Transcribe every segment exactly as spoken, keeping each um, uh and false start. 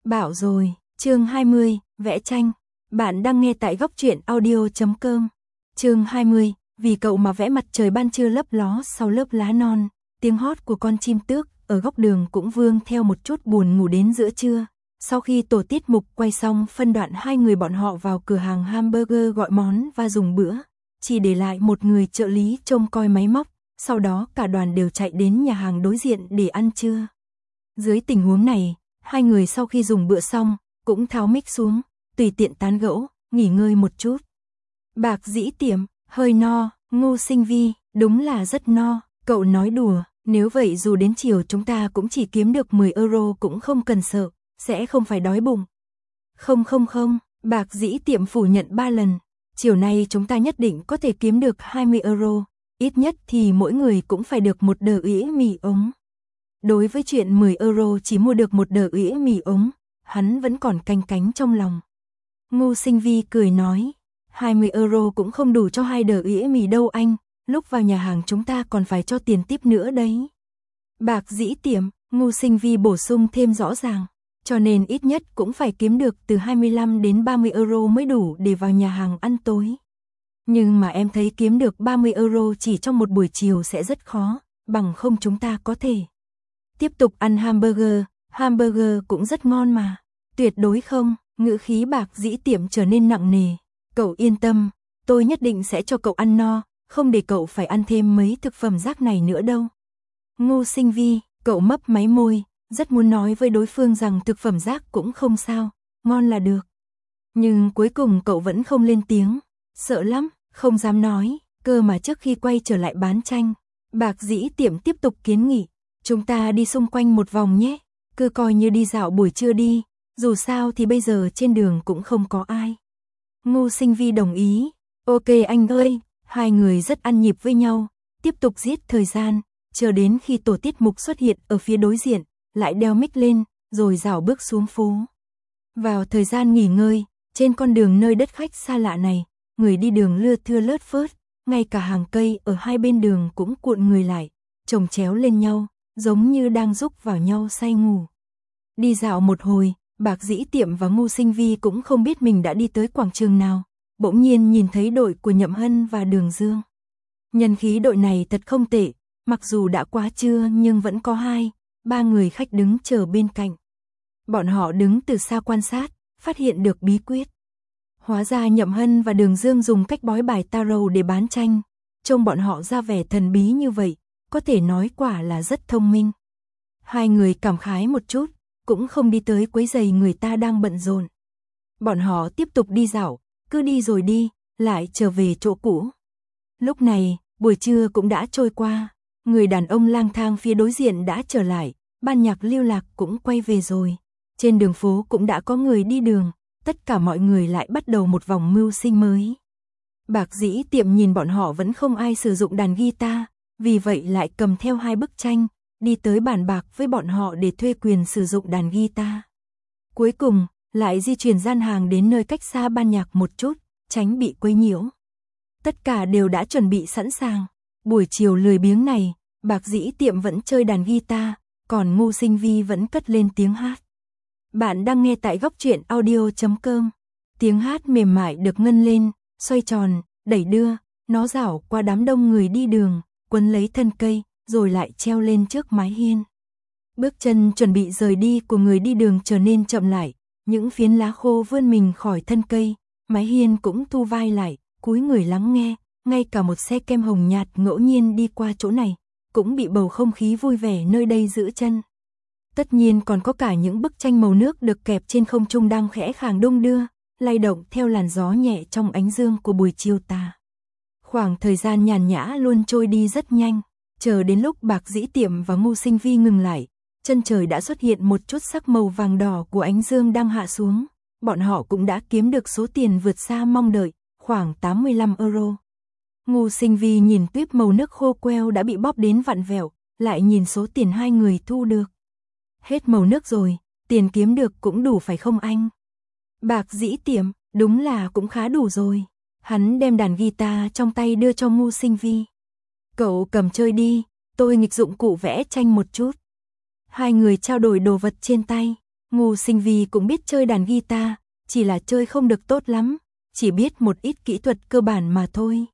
Bảo rồi, chương hai mươi, vẽ tranh. Bạn đang nghe tại góc truyện audio chấm com. Chương hai mươi, vì cậu mà vẽ mặt trời ban trưa lấp ló sau lớp lá non, tiếng hót của con chim tước ở góc đường cũng vương theo một chút buồn ngủ đến giữa trưa. Sau khi tổ tiết mục quay xong phân đoạn hai người bọn họ vào cửa hàng hamburger gọi món và dùng bữa, chỉ để lại một người trợ lý trông coi máy móc, sau đó cả đoàn đều chạy đến nhà hàng đối diện để ăn trưa. Dưới tình huống này, hai người sau khi dùng bữa xong, cũng tháo mic xuống, tùy tiện tán gẫu, nghỉ ngơi một chút. Bạc Dĩ Tiệm, hơi no, Ngô Sinh Vi, đúng là rất no, cậu nói đùa, nếu vậy dù đến chiều chúng ta cũng chỉ kiếm được mười euro cũng không cần sợ, sẽ không phải đói bụng. Không không không, Bạc Dĩ Tiệm phủ nhận ba lần, chiều nay chúng ta nhất định có thể kiếm được hai mươi euro, ít nhất thì mỗi người cũng phải được một đờ ĩa mì ống. Đối với chuyện mười euro chỉ mua được một đờ ĩa mì ống, hắn vẫn còn canh cánh trong lòng. Ngô Sinh Vi cười nói, hai mươi euro cũng không đủ cho hai đờ ĩa mì đâu anh, lúc vào nhà hàng chúng ta còn phải cho tiền tip nữa đấy. Bạc Dĩ Tiệm, Ngô Sinh Vi bổ sung thêm rõ ràng, cho nên ít nhất cũng phải kiếm được từ hai mươi lăm đến ba mươi euro mới đủ để vào nhà hàng ăn tối. Nhưng mà em thấy kiếm được ba mươi euro chỉ trong một buổi chiều sẽ rất khó, bằng không chúng ta có thể tiếp tục ăn hamburger, hamburger cũng rất ngon mà. Tuyệt đối không, ngữ khí Bạc Dĩ Tiệm trở nên nặng nề. Cậu yên tâm, tôi nhất định sẽ cho cậu ăn no, không để cậu phải ăn thêm mấy thực phẩm rác này nữa đâu. Ngô Sinh Vi, cậu mấp máy môi, rất muốn nói với đối phương rằng thực phẩm rác cũng không sao, ngon là được. Nhưng cuối cùng cậu vẫn không lên tiếng, sợ lắm, không dám nói, cơ mà trước khi quay trở lại bán tranh, Bạc Dĩ Tiệm tiếp tục kiến nghị. Chúng ta đi xung quanh một vòng nhé, cứ coi như đi dạo buổi trưa đi, dù sao thì bây giờ trên đường cũng không có ai. Ngô Sinh Vi đồng ý, ok anh ơi, hai người rất ăn nhịp với nhau, tiếp tục giết thời gian, chờ đến khi tổ tiết mục xuất hiện ở phía đối diện, lại đeo mic lên, rồi rảo bước xuống phố. Vào thời gian nghỉ ngơi, trên con đường nơi đất khách xa lạ này, người đi đường lưa thưa lướt phớt, ngay cả hàng cây ở hai bên đường cũng cuộn người lại, chồng chéo lên nhau, giống như đang rúc vào nhau say ngủ. Đi dạo một hồi, Bạc Dĩ Tiệm và Ngô Sinh Vi cũng không biết mình đã đi tới quảng trường nào, bỗng nhiên nhìn thấy đội của Nhậm Hân và Đường Dương. Nhân khí đội này thật không tệ, mặc dù đã quá trưa nhưng vẫn có hai, ba người khách đứng chờ bên cạnh. Bọn họ đứng từ xa quan sát, phát hiện được bí quyết. Hóa ra Nhậm Hân và Đường Dương dùng cách bói bài tarot để bán tranh, trông bọn họ ra vẻ thần bí như vậy, có thể nói quả là rất thông minh. Hai người cảm khái một chút, cũng không đi tới quấy rầy người ta đang bận rộn. Bọn họ tiếp tục đi dạo, cứ đi rồi đi, lại trở về chỗ cũ. Lúc này, buổi trưa cũng đã trôi qua, người đàn ông lang thang phía đối diện đã trở lại, ban nhạc Lưu Lạc cũng quay về rồi. Trên đường phố cũng đã có người đi đường, tất cả mọi người lại bắt đầu một vòng mưu sinh mới. Bạc Dĩ Tiệm nhìn bọn họ vẫn không ai sử dụng đàn guitar, vì vậy lại cầm theo hai bức tranh, đi tới bàn bạc với bọn họ để thuê quyền sử dụng đàn guitar. Cuối cùng, lại di chuyển gian hàng đến nơi cách xa ban nhạc một chút, tránh bị quấy nhiễu. Tất cả đều đã chuẩn bị sẵn sàng. Buổi chiều lười biếng này, Bạc Dĩ Tiệm vẫn chơi đàn guitar, còn Ngô Sinh Vi vẫn cất lên tiếng hát. Bạn đang nghe tại góc truyện audio chấm com. Tiếng hát mềm mại được ngân lên, xoay tròn, đẩy đưa, nó rảo qua đám đông người đi đường, quấn lấy thân cây, rồi lại treo lên trước mái hiên. Bước chân chuẩn bị rời đi của người đi đường trở nên chậm lại, những phiến lá khô vươn mình khỏi thân cây, mái hiên cũng thu vai lại, cúi người lắng nghe, ngay cả một xe kem hồng nhạt ngẫu nhiên đi qua chỗ này, cũng bị bầu không khí vui vẻ nơi đây giữ chân. Tất nhiên còn có cả những bức tranh màu nước được kẹp trên không trung đang khẽ khàng đung đưa, lay động theo làn gió nhẹ trong ánh dương của buổi chiều tà. Khoảng thời gian nhàn nhã luôn trôi đi rất nhanh, chờ đến lúc Bạc Dĩ Tiệm và Ngô Sinh Vi ngừng lại, chân trời đã xuất hiện một chút sắc màu vàng đỏ của ánh dương đang hạ xuống, bọn họ cũng đã kiếm được số tiền vượt xa mong đợi, khoảng tám mươi lăm euro. Ngô Sinh Vi nhìn tuyếp màu nước khô queo đã bị bóp đến vặn vẹo, lại nhìn số tiền hai người thu được. Hết màu nước rồi, tiền kiếm được cũng đủ phải không anh? Bạc Dĩ Tiệm, đúng là cũng khá đủ rồi. Hắn đem đàn guitar trong tay đưa cho Ngô Sinh Vi. Cậu cầm chơi đi, tôi nghịch dụng cụ vẽ tranh một chút. Hai người trao đổi đồ vật trên tay. Ngô Sinh Vi cũng biết chơi đàn guitar, chỉ là chơi không được tốt lắm, chỉ biết một ít kỹ thuật cơ bản mà thôi.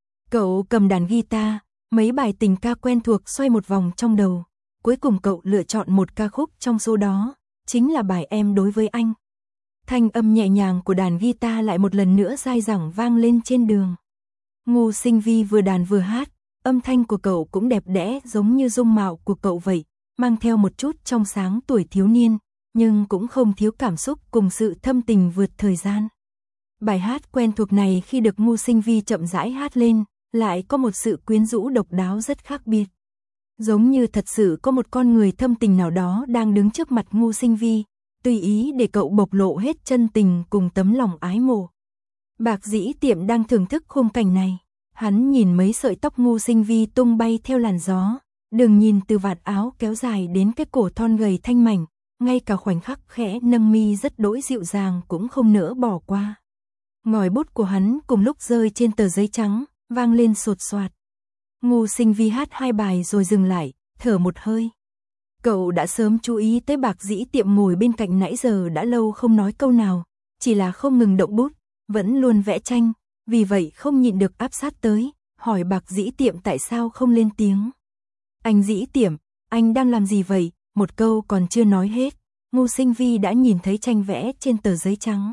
Cậu cầm đàn guitar, mấy bài tình ca quen thuộc xoay một vòng trong đầu, cuối cùng cậu lựa chọn một ca khúc trong số đó, chính là bài Em Đối Với Anh. Thanh âm nhẹ nhàng của đàn guitar lại một lần nữa dai dẳng vang lên trên đường. Ngô Sinh Vi vừa đàn vừa hát, âm thanh của cậu cũng đẹp đẽ giống như dung mạo của cậu vậy, mang theo một chút trong sáng tuổi thiếu niên, nhưng cũng không thiếu cảm xúc cùng sự thâm tình vượt thời gian. Bài hát quen thuộc này khi được Ngô Sinh Vi chậm rãi hát lên, lại có một sự quyến rũ độc đáo rất khác biệt. Giống như thật sự có một con người thâm tình nào đó đang đứng trước mặt Ngô Sinh Vi, tùy ý để cậu bộc lộ hết chân tình cùng tấm lòng ái mộ. Bạc Dĩ Tiệm đang thưởng thức khung cảnh này, hắn nhìn mấy sợi tóc Ngô Sinh Vi tung bay theo làn gió, đừng nhìn từ vạt áo kéo dài đến cái cổ thon gầy thanh mảnh, ngay cả khoảnh khắc khẽ nâng mi rất đỗi dịu dàng cũng không nỡ bỏ qua. Ngòi bút của hắn cùng lúc rơi trên tờ giấy trắng, vang lên sột soạt. Ngô Sinh Vi hát hai bài rồi dừng lại, thở một hơi. Cậu đã sớm chú ý tới Bạc Dĩ Tiệm ngồi bên cạnh nãy giờ đã lâu không nói câu nào, chỉ là không ngừng động bút, vẫn luôn vẽ tranh, vì vậy không nhịn được áp sát tới, hỏi Bạc Dĩ Tiệm tại sao không lên tiếng. Anh Dĩ Tiệm, anh đang làm gì vậy? Một câu còn chưa nói hết, Ngô Sinh Vi đã nhìn thấy tranh vẽ trên tờ giấy trắng.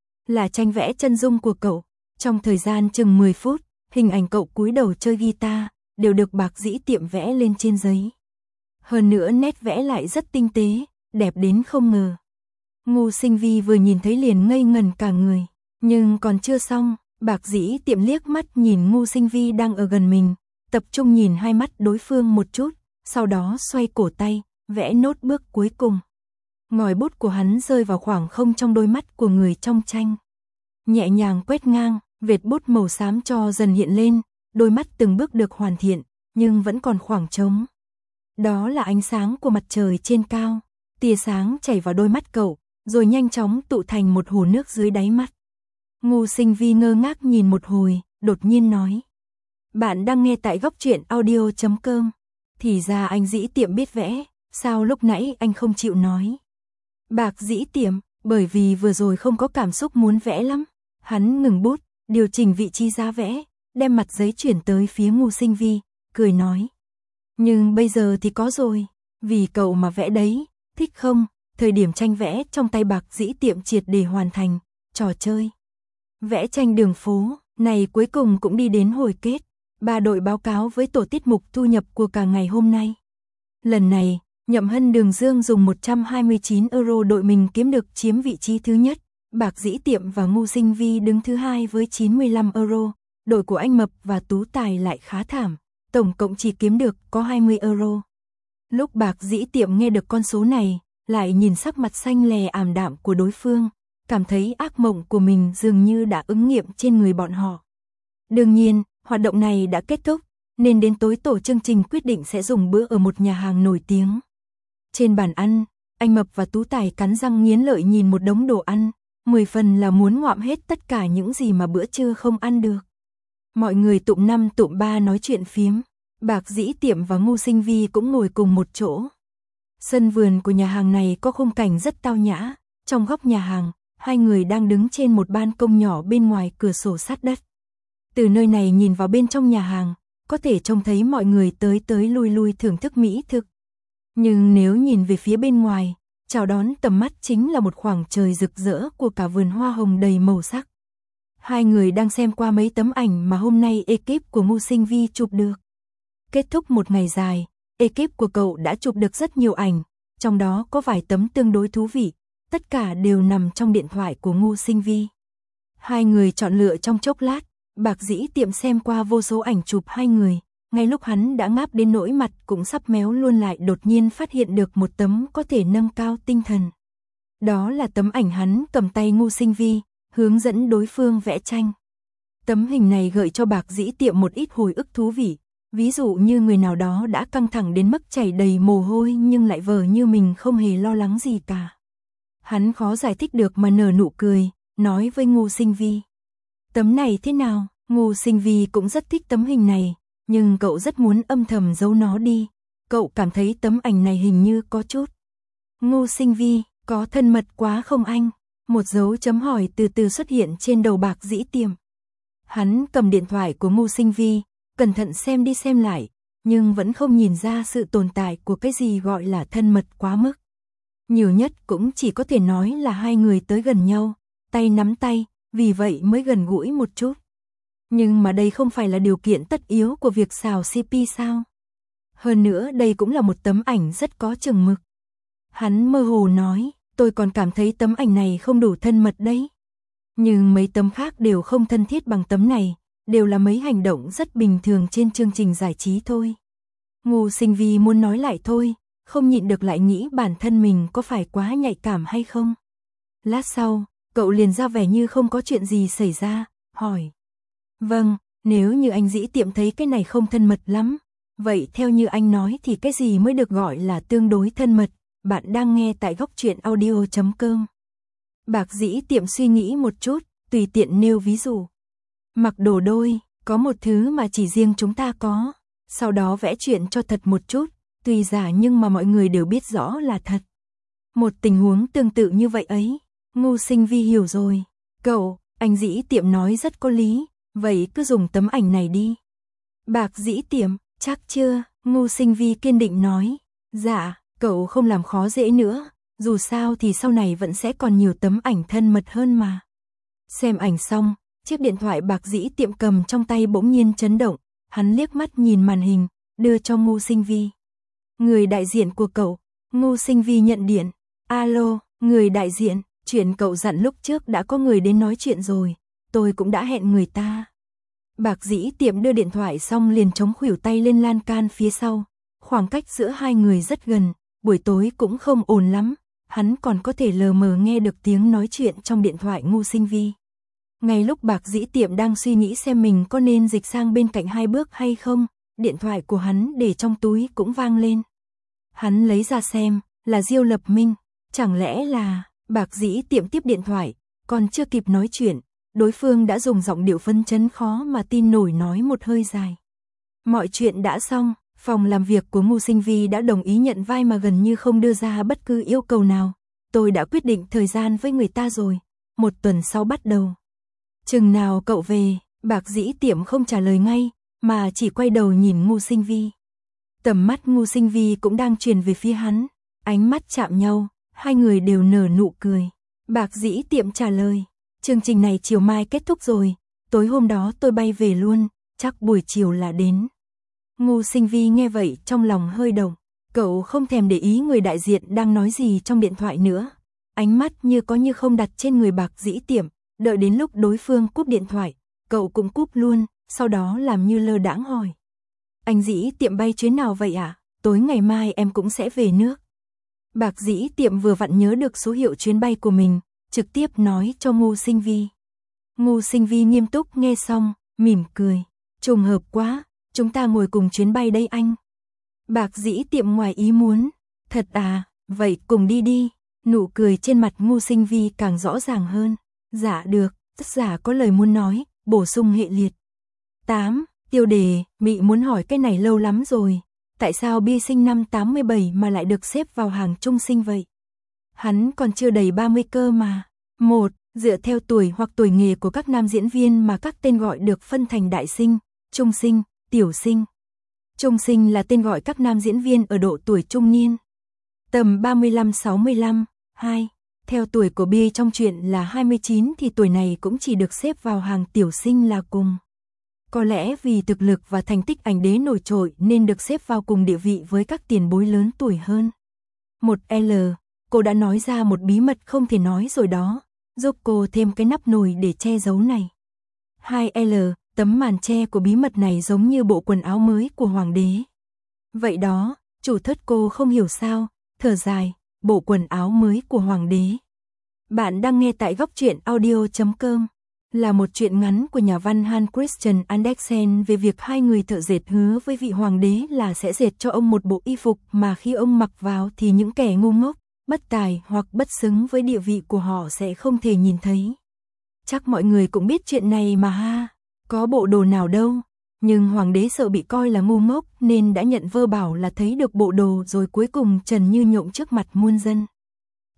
Là tranh vẽ chân dung của cậu, trong thời gian chừng mười phút, hình ảnh cậu cúi đầu chơi guitar, đều được Bạc Dĩ Tiệm vẽ lên trên giấy. Hơn nữa nét vẽ lại rất tinh tế, đẹp đến không ngờ. Ngô Sinh Vi vừa nhìn thấy liền ngây ngần cả người, nhưng còn chưa xong, Bạc Dĩ Tiệm liếc mắt nhìn Ngô Sinh Vi đang ở gần mình, tập trung nhìn hai mắt đối phương một chút, sau đó xoay cổ tay, vẽ nốt bước cuối cùng. Ngòi bút của hắn rơi vào khoảng không trong đôi mắt của người trong tranh. Nhẹ nhàng quét ngang, vệt bút màu xám cho dần hiện lên, đôi mắt từng bước được hoàn thiện, nhưng vẫn còn khoảng trống. Đó là ánh sáng của mặt trời trên cao, tia sáng chảy vào đôi mắt cậu, rồi nhanh chóng tụ thành một hồ nước dưới đáy mắt. Ngô Sinh Vi ngơ ngác nhìn một hồi, đột nhiên nói. Bạn đang nghe tại góc truyện audio chấm com. Thì ra anh Dĩ Tiệm biết vẽ, sao lúc nãy anh không chịu nói? Bạc Dĩ Tiệm, bởi vì vừa rồi không có cảm xúc muốn vẽ lắm. Hắn ngừng bút, điều chỉnh vị trí giá vẽ, đem mặt giấy chuyển tới phía Ngô Sinh Vi, cười nói. Nhưng bây giờ thì có rồi, vì cậu mà vẽ đấy, thích không? Thời điểm tranh vẽ trong tay Bạc Dĩ Tiệm triệt để hoàn thành, trò chơi. Vẽ tranh đường phố, này cuối cùng cũng đi đến hồi kết. Ba đội báo cáo với tổ tiết mục thu nhập của cả ngày hôm nay. Lần này, Nhậm Hân Đường Dương dùng một trăm hai mươi chín euro đội mình kiếm được chiếm vị trí thứ nhất. Bạc Dĩ Tiệm và Ngô Sinh Vi đứng thứ hai với chín mươi lăm euro. Đội của anh Mập và Tú Tài lại khá thảm, tổng cộng chỉ kiếm được có hai mươi euro. Lúc Bạc Dĩ Tiệm nghe được con số này, lại nhìn sắc mặt xanh lè ảm đạm của đối phương, cảm thấy ác mộng của mình dường như đã ứng nghiệm trên người bọn họ. Đương nhiên, hoạt động này đã kết thúc, nên đến tối tổ chương trình quyết định sẽ dùng bữa ở một nhà hàng nổi tiếng. Trên bàn ăn, anh Mập và Tú Tài cắn răng nghiến lợi nhìn một đống đồ ăn, mười phần là muốn ngoạm hết tất cả những gì mà bữa trưa không ăn được. Mọi người tụm năm tụm ba nói chuyện phiếm, Bạc Dĩ Tiệm và Ngô Sinh Vi cũng ngồi cùng một chỗ. Sân vườn của nhà hàng này có khung cảnh rất tao nhã, trong góc nhà hàng, hai người đang đứng trên một ban công nhỏ bên ngoài cửa sổ sát đất. Từ nơi này nhìn vào bên trong nhà hàng, có thể trông thấy mọi người tới tới lui lui thưởng thức mỹ thực. Nhưng nếu nhìn về phía bên ngoài, chào đón tầm mắt chính là một khoảng trời rực rỡ của cả vườn hoa hồng đầy màu sắc. Hai người đang xem qua mấy tấm ảnh mà hôm nay ekip của Ngô Sinh Vi chụp được. Kết thúc một ngày dài, ekip của cậu đã chụp được rất nhiều ảnh, trong đó có vài tấm tương đối thú vị, tất cả đều nằm trong điện thoại của Ngô Sinh Vi. Hai người chọn lựa trong chốc lát, Bạc Dĩ Tiệm xem qua vô số ảnh chụp hai người, ngay lúc hắn đã ngáp đến nỗi mặt cũng sắp méo luôn lại đột nhiên phát hiện được một tấm có thể nâng cao tinh thần. Đó là tấm ảnh hắn cầm tay Ngô Sinh Vi, hướng dẫn đối phương vẽ tranh. Tấm hình này gợi cho Bạc Dĩ Tiệm một ít hồi ức thú vị, ví dụ như người nào đó đã căng thẳng đến mức chảy đầy mồ hôi nhưng lại vờ như mình không hề lo lắng gì cả. Hắn khó giải thích được mà nở nụ cười, nói với Ngô Sinh Vi. Tấm này thế nào? Ngô Sinh Vi cũng rất thích tấm hình này, nhưng cậu rất muốn âm thầm giấu nó đi. Cậu cảm thấy tấm ảnh này hình như có chút. Ngô Sinh Vi, Có thân mật quá không anh? Một dấu chấm hỏi từ từ xuất hiện trên đầu Bạc Dĩ Tiệm. Hắn cầm điện thoại của Ngô Sinh Vi, cẩn thận xem đi xem lại, nhưng vẫn không nhìn ra sự tồn tại của cái gì gọi là thân mật quá mức. Nhiều nhất cũng chỉ có thể nói là hai người tới gần nhau, tay nắm tay, vì vậy mới gần gũi một chút. Nhưng mà đây không phải là điều kiện tất yếu của việc xào xê pê sao? Hơn nữa đây cũng là một tấm ảnh rất có chừng mực. Hắn mơ hồ nói, tôi còn cảm thấy tấm ảnh này không đủ thân mật đấy. Nhưng mấy tấm khác đều không thân thiết bằng tấm này, đều là mấy hành động rất bình thường trên chương trình giải trí thôi. Ngô Sinh Vi muốn nói lại thôi, không nhịn được lại nghĩ bản thân mình có phải quá nhạy cảm hay không. Lát sau, cậu liền ra vẻ như không có chuyện gì xảy ra, hỏi. Vâng, nếu như anh Dĩ Tiệm thấy cái này không thân mật lắm, vậy theo như anh nói thì cái gì mới được gọi là tương đối thân mật? Bạn đang nghe tại góc truyện audio chấm com. Bạc Dĩ Tiệm suy nghĩ một chút, tùy tiện nêu ví dụ. Mặc đồ đôi, có một thứ mà chỉ riêng chúng ta có, sau đó vẽ chuyện cho thật một chút, tuy giả nhưng mà mọi người đều biết rõ là thật. Một tình huống tương tự như vậy ấy, Ngô Sinh Vi hiểu rồi. Cậu, anh Dĩ Tiệm nói rất có lý, vậy cứ dùng tấm ảnh này đi. Bạc Dĩ Tiệm, chắc chưa? Ngô Sinh Vi kiên định nói. Dạ, cậu không làm khó dễ nữa, dù sao thì sau này vẫn sẽ còn nhiều tấm ảnh thân mật hơn mà. Xem ảnh xong, chiếc điện thoại Bạc Dĩ Tiệm cầm trong tay bỗng nhiên chấn động, hắn liếc mắt nhìn màn hình, đưa cho Ngô Sinh Vi. Người đại diện của cậu. Ngô Sinh Vi nhận điện. Alo, người đại diện, chuyện cậu dặn lúc trước đã có người đến nói chuyện rồi, tôi cũng đã hẹn người ta. Bạc Dĩ Tiệm đưa điện thoại xong liền chống khuỷu tay lên lan can phía sau, khoảng cách giữa hai người rất gần, buổi tối cũng không ồn lắm, hắn còn có thể lờ mờ nghe được tiếng nói chuyện trong điện thoại Ngô Sinh Vi. Ngay lúc Bạc Dĩ Tiệm đang suy nghĩ xem mình có nên dịch sang bên cạnh hai bước hay không, điện thoại của hắn để trong túi cũng vang lên. Hắn lấy ra xem, là Diêu Lập Minh, chẳng lẽ là... Bạc Dĩ Tiệm tiếp điện thoại, còn chưa kịp nói chuyện, đối phương đã dùng giọng điệu phấn chấn khó mà tin nổi nói một hơi dài. Mọi chuyện đã xong, phòng làm việc của Ngô Sinh Vi đã đồng ý nhận vai mà gần như không đưa ra bất cứ yêu cầu nào. Tôi đã quyết định thời gian với người ta rồi, một tuần sau bắt đầu. Chừng nào cậu về? Bạc Dĩ Tiệm không trả lời ngay, mà chỉ quay đầu nhìn Ngô Sinh Vi. Tầm mắt Ngô Sinh Vi cũng đang truyền về phía hắn, ánh mắt chạm nhau. Hai người đều nở nụ cười. Bạc Dĩ Tiệm trả lời, chương trình này chiều mai kết thúc rồi, tối hôm đó tôi bay về luôn, chắc buổi chiều là đến. Ngô Sinh Vi nghe vậy trong lòng hơi động, cậu không thèm để ý người đại diện đang nói gì trong điện thoại nữa. Ánh mắt như có như không đặt trên người Bạc Dĩ Tiệm, đợi đến lúc đối phương cúp điện thoại, cậu cũng cúp luôn, sau đó làm như lơ đãng hỏi. Anh Dĩ Tiệm bay chuyến nào vậy ạ? À? Tối ngày mai em cũng sẽ về nước. Bạc Dĩ Tiệm vừa vặn nhớ được số hiệu chuyến bay của mình, trực tiếp nói cho Ngô Sinh Vi. Ngô Sinh Vi nghiêm túc nghe xong, mỉm cười. Trùng hợp quá, chúng ta ngồi cùng chuyến bay đây anh. Bạc Dĩ Tiệm ngoài ý muốn. Thật à, vậy cùng đi đi. Nụ cười trên mặt Ngô Sinh Vi càng rõ ràng hơn. Dạ được, tất giả có lời muốn nói, bổ sung hệ liệt. tám. Tiêu đề, Mị muốn hỏi cái này lâu lắm rồi. Tại sao Bia sinh năm tám mươi bảy mà lại được xếp vào hàng trung sinh vậy? Hắn còn chưa đầy ba mươi cơ mà. một. Dựa theo tuổi hoặc tuổi nghề của các nam diễn viên mà các tên gọi được phân thành đại sinh, trung sinh, tiểu sinh. Trung sinh là tên gọi các nam diễn viên ở độ tuổi trung niên, tầm ba mươi lăm sáu mươi lăm. hai. Theo tuổi của Bia trong truyện là hai mươi chín thì tuổi này cũng chỉ được xếp vào hàng tiểu sinh là cùng. Có lẽ vì thực lực và thành tích ảnh đế nổi trội nên được xếp vào cùng địa vị với các tiền bối lớn tuổi hơn. một L. Cô đã nói ra một bí mật không thể nói rồi đó, giúp cô thêm cái nắp nồi để che giấu này. hai L. Tấm màn che của bí mật này giống như bộ quần áo mới của hoàng đế. Vậy đó, chủ thất cô không hiểu sao, thở dài, bộ quần áo mới của hoàng đế. Bạn đang nghe tại góc truyện audio chấm com. Là một truyện ngắn của nhà văn Hans Christian Andersen về việc hai người thợ dệt hứa với vị hoàng đế là sẽ dệt cho ông một bộ y phục mà khi ông mặc vào thì những kẻ ngu ngốc, bất tài hoặc bất xứng với địa vị của họ sẽ không thể nhìn thấy. Chắc mọi người cũng biết chuyện này mà ha, có bộ đồ nào đâu, nhưng hoàng đế sợ bị coi là ngu ngốc nên đã nhận vơ bảo là thấy được bộ đồ rồi cuối cùng trần như nhộng trước mặt muôn dân.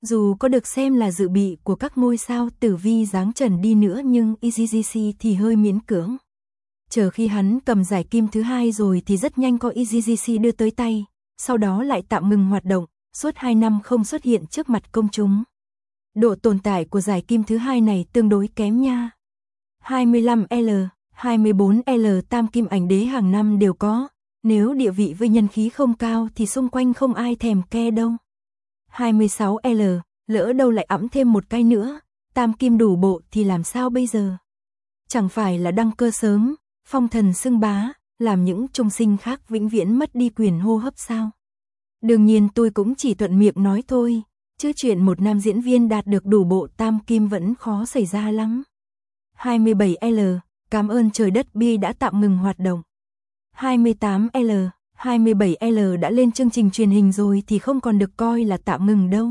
Dù có được xem là dự bị của các ngôi sao tử vi dáng trần đi nữa nhưng e giê giê xê thì hơi miễn cưỡng. Chờ khi hắn cầm giải kim thứ hai rồi thì rất nhanh có e giê giê xê đưa tới tay, sau đó lại tạm ngừng hoạt động, suốt hai năm không xuất hiện trước mặt công chúng. Độ tồn tại của giải kim thứ hai này tương đối kém nha. hai mươi lăm L, hai mươi bốn L tam kim ảnh đế hàng năm đều có, nếu địa vị với nhân khí không cao thì xung quanh không ai thèm ke đâu. hai mươi sáu L, lỡ đâu lại ẵm thêm một cái nữa, tam kim đủ bộ thì làm sao bây giờ? Chẳng phải là đăng cơ sớm, phong thần xưng bá, làm những trung sinh khác vĩnh viễn mất đi quyền hô hấp sao? Đương nhiên tôi cũng chỉ thuận miệng nói thôi, chứ chuyện một nam diễn viên đạt được đủ bộ tam kim vẫn khó xảy ra lắm. hai mươi bảy L, cảm ơn trời đất bi đã tạm ngừng hoạt động. hai mươi tám L, hai mươi bảy L đã lên chương trình truyền hình rồi thì không còn được coi là tạm ngừng đâu.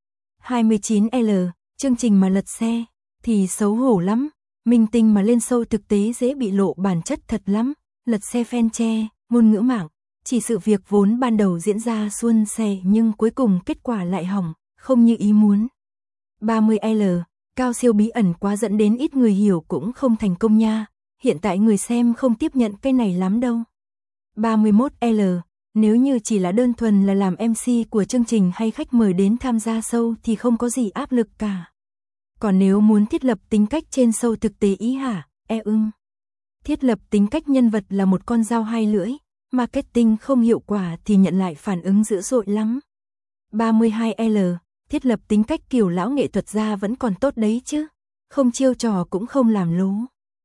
hai mươi chín L, chương trình mà lật xe, thì xấu hổ lắm, minh tinh mà lên show thực tế dễ bị lộ bản chất thật lắm, lật xe fan che, ngôn ngữ mạng, chỉ sự việc vốn ban đầu diễn ra suôn sẻ nhưng cuối cùng kết quả lại hỏng, không như ý muốn. ba mươi L, cao siêu bí ẩn quá dẫn đến ít người hiểu cũng không thành công nha, hiện tại người xem không tiếp nhận cái này lắm đâu. ba mươi mốt L, nếu như chỉ là đơn thuần là làm em xê của chương trình hay khách mời đến tham gia show thì không có gì áp lực cả. Còn nếu muốn thiết lập tính cách trên show thực tế ý hả, e ưng. Thiết lập tính cách nhân vật là một con dao hai lưỡi, marketing không hiệu quả thì nhận lại phản ứng dữ dội lắm. ba mươi hai L, thiết lập tính cách kiểu lão nghệ thuật gia vẫn còn tốt đấy chứ, không chiêu trò cũng không làm lố.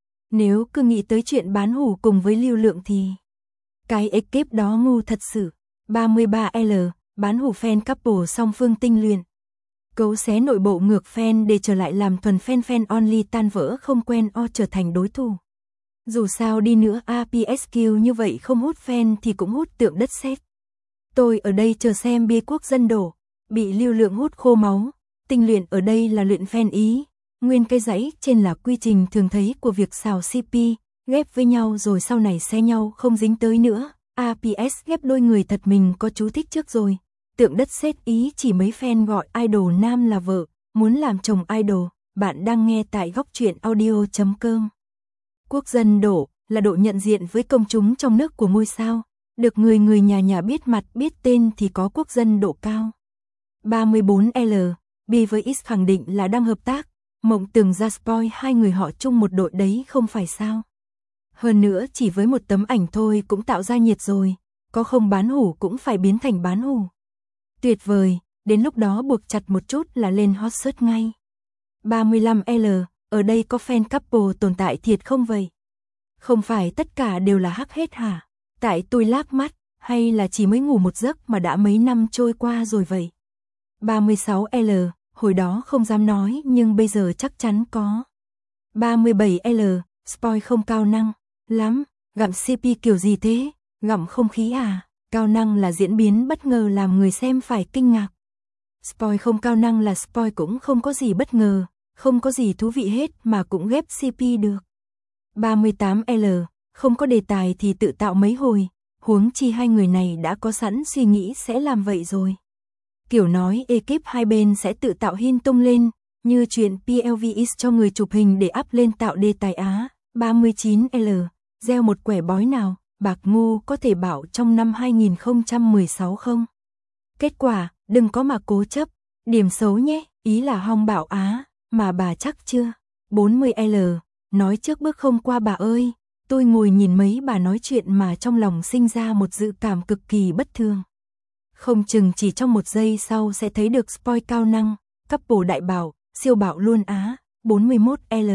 Nếu cứ nghĩ tới chuyện bán hủ cùng với lưu lượng thì cái ekip đó ngu thật sự. ba mươi ba L, bán hủ fan couple song phương tinh luyện. Cấu xé nội bộ ngược fan để trở lại làm thuần fan fan only tan vỡ không quen o trở thành đối thủ. Dù sao đi nữa a pê ét quy như vậy không hút fan thì cũng hút tượng đất sét. Tôi ở đây chờ xem bia quốc dân đổ, bị lưu lượng hút khô máu, tinh luyện ở đây là luyện fan ý. Nguyên cái dãy trên là quy trình thường thấy của việc xào xê pê, ghép với nhau rồi sau này xé nhau không dính tới nữa. a pê ét ghép đôi người thật mình có chú thích trước rồi. Tượng đất sét ý chỉ mấy fan gọi idol nam là vợ, muốn làm chồng idol. Bạn đang nghe tại góc truyện audio chấm com. Quốc dân đổ là độ nhận diện với công chúng trong nước của ngôi sao, được người người nhà nhà biết mặt biết tên thì có quốc dân độ cao. ba mươi bốn L, B với X khẳng định là đang hợp tác, mộng tưởng ra spoil hai người họ chung một đội đấy không phải sao. Hơn nữa chỉ với một tấm ảnh thôi cũng tạo ra nhiệt rồi, có không bán hủ cũng phải biến thành bán hủ. Tuyệt vời, đến lúc đó buộc chặt một chút là lên hot search ngay. ba mươi lăm L, ở đây có fan couple tồn tại thiệt không vậy? Không phải tất cả đều là hắc hết hả? Tại tôi lác mắt, hay là chỉ mới ngủ một giấc mà đã mấy năm trôi qua rồi vậy? ba mươi sáu L, hồi đó không dám nói nhưng bây giờ chắc chắn có. ba mươi bảy L, spoil không cao năng lắm, gặm xê pê kiểu gì thế? Gặm không khí à? Cao năng là diễn biến bất ngờ làm người xem phải kinh ngạc. Spoil không cao năng là spoil cũng không có gì bất ngờ, không có gì thú vị hết mà cũng ghép xê pê được. ba mươi tám L, không có đề tài thì tự tạo mấy hồi, huống chi hai người này đã có sẵn suy nghĩ sẽ làm vậy rồi. Kiểu nói ekip hai bên sẽ tự tạo hin tung lên, như chuyện pê lờ vê ét cho người chụp hình để up lên tạo đề tài á. ba mươi chín L, gieo một quẻ bói nào, bạc ngu có thể bảo trong năm hai nghìn không trăm mười sáu không? Kết quả, đừng có mà cố chấp, điểm xấu nhé, ý là hong bảo á, mà bà chắc chưa? bốn mươi L, nói trước bước không qua bà ơi, tôi ngồi nhìn mấy bà nói chuyện mà trong lòng sinh ra một dự cảm cực kỳ bất thường. Không chừng chỉ trong một giây sau sẽ thấy được spoil cao năng, couple đại bảo, siêu bảo luôn á. bốn mươi mốt L,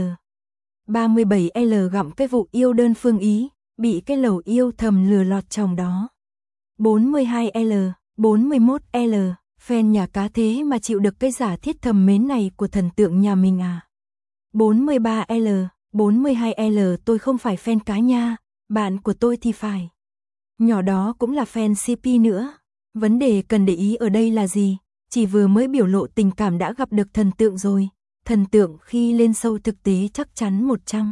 ba mươi bảy L gặm cái vụ yêu đơn phương Ý, bị cái lầu yêu thầm lừa lọt chồng đó. bốn mươi hai L, bốn mươi mốt L, fan nhà cá thế mà chịu được cái giả thiết thầm mến này của thần tượng nhà mình à. bốn mươi ba L, bốn mươi hai L tôi không phải fan cá nha, bạn của tôi thì phải. Nhỏ đó cũng là fan xê pê nữa. Vấn đề cần để ý ở đây là gì? Chỉ vừa mới biểu lộ tình cảm đã gặp được thần tượng rồi. Thần tượng khi lên show thực tế chắc chắn một trăm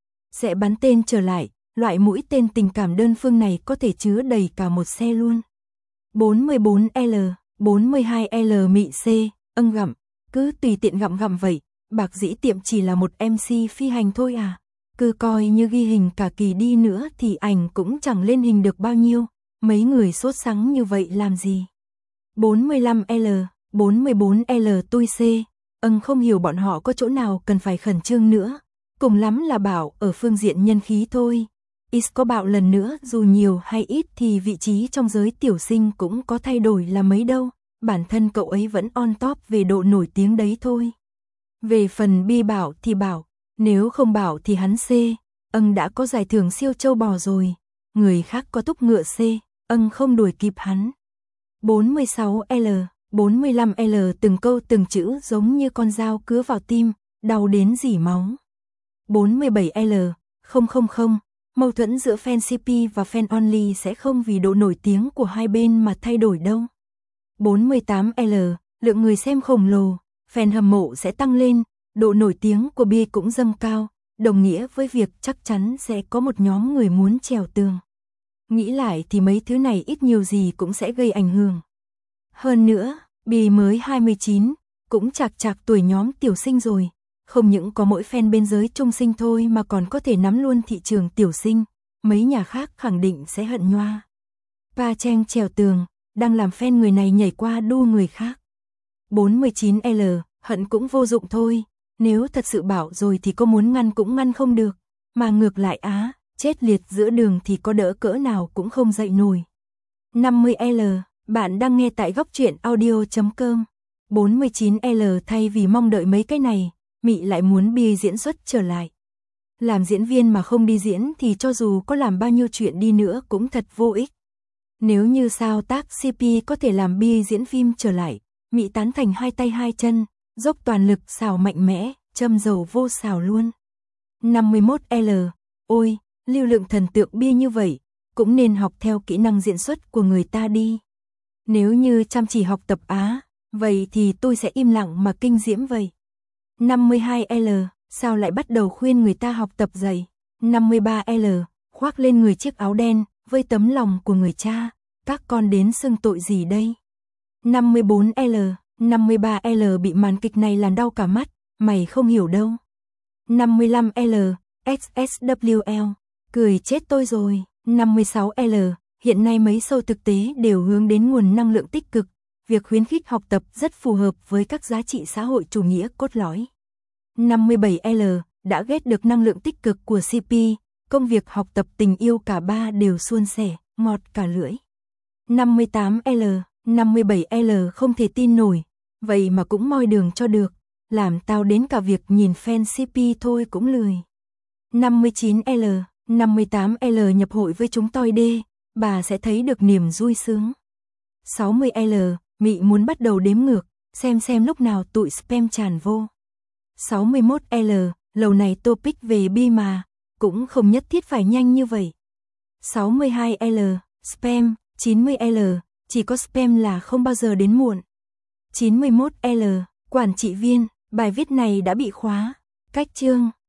sẽ bắn tên trở lại, loại mũi tên tình cảm đơn phương này có thể chứa đầy cả một xe luôn. bốn mươi bốn L, bốn mươi hai L mị C, Âng gặm, cứ tùy tiện gặm gặm vậy, Bạc Dĩ Tiệm chỉ là một em xê phi hành thôi à. Cứ coi như ghi hình cả kỳ đi nữa thì ảnh cũng chẳng lên hình được bao nhiêu, mấy người sốt sắng như vậy làm gì. bốn mươi lăm L, bốn mươi bốn L tôi C, âng không hiểu bọn họ có chỗ nào cần phải khẩn trương nữa, cùng lắm là bảo ở phương diện nhân khí thôi. Is có bảo lần nữa dù nhiều hay ít thì vị trí trong giới tiểu sinh cũng có thay đổi là mấy đâu, bản thân cậu ấy vẫn on top về độ nổi tiếng đấy thôi. Về phần Bi bảo thì bảo, nếu không bảo thì hắn C, âng đã có giải thưởng siêu châu bò rồi, người khác có túc ngựa C, âng không đuổi kịp hắn. bốn mươi sáu L, bốn mươi lăm L từng câu từng chữ giống như con dao cứa vào tim, đau đến rỉ máu. bốn mươi bảy L, không không không, mâu thuẫn giữa fan xê pê và fan only sẽ không vì độ nổi tiếng của hai bên mà thay đổi đâu. bốn mươi tám L, lượng người xem khổng lồ, fan hâm mộ sẽ tăng lên, độ nổi tiếng của Bi cũng dâng cao, đồng nghĩa với việc chắc chắn sẽ có một nhóm người muốn trèo tường. Nghĩ lại thì mấy thứ này ít nhiều gì cũng sẽ gây ảnh hưởng. Hơn nữa, Bi mới hai mươi chín, cũng chạc chạc tuổi nhóm tiểu sinh rồi, không những có mỗi fan bên giới trung sinh thôi mà còn có thể nắm luôn thị trường tiểu sinh, mấy nhà khác khẳng định sẽ hận nhoa. Pa Cheng trèo tường, đang làm fan người này nhảy qua đu người khác. bốn mươi chín L, hận cũng vô dụng thôi, nếu thật sự bảo rồi thì có muốn ngăn cũng ngăn không được, mà ngược lại á, chết liệt giữa đường thì có đỡ cỡ nào cũng không dậy nổi. năm mươi L, bạn đang nghe tại góc truyện audio chấm com. bốn mươi chín L thay vì mong đợi mấy cái này, Mị lại muốn Bi diễn xuất trở lại. Làm diễn viên mà không đi diễn thì cho dù có làm bao nhiêu chuyện đi nữa cũng thật vô ích. Nếu như sao tác xê pê có thể làm Bi diễn phim trở lại, Mị tán thành hai tay hai chân, dốc toàn lực xào mạnh mẽ, châm dầu vô xào luôn. năm mươi mốt L, ôi, lưu lượng thần tượng Bi như vậy, cũng nên học theo kỹ năng diễn xuất của người ta đi. Nếu như chăm chỉ học tập á, vậy thì tôi sẽ im lặng mà kinh diễm vậy. năm mươi hai L, sao lại bắt đầu khuyên người ta học tập dày. năm mươi ba L, khoác lên người chiếc áo đen, với tấm lòng của người cha, các con đến xưng tội gì đây. năm mươi bốn L, năm mươi ba L bị màn kịch này làm đau cả mắt, mày không hiểu đâu. năm mươi lăm L, ích ét vê lờ, cười chết tôi rồi. năm mươi sáu L, hiện nay mấy show thực tế đều hướng đến nguồn năng lượng tích cực, việc khuyến khích học tập rất phù hợp với các giá trị xã hội chủ nghĩa cốt lõi. năm mươi bảy L, đã ghét được năng lượng tích cực của xê pê, công việc học tập tình yêu cả ba đều suôn sẻ, ngọt cả lưỡi. năm mươi tám L, năm mươi bảy L không thể tin nổi, vậy mà cũng moi đường cho được, làm tao đến cả việc nhìn fan xê pê thôi cũng lười. năm mươi chín L, năm mươi tám L nhập hội với chúng tôi đê, bà sẽ thấy được niềm vui sướng. sáu mươi L, Mị muốn bắt đầu đếm ngược, xem xem lúc nào tụi spam tràn vô. sáu mươi mốt L, lầu này topic về Bi mà, cũng không nhất thiết phải nhanh như vậy. sáu mươi hai L, spam, chín mươi L, chỉ có spam là không bao giờ đến muộn. chín mươi mốt L, quản trị viên, bài viết này đã bị khóa, cách chương.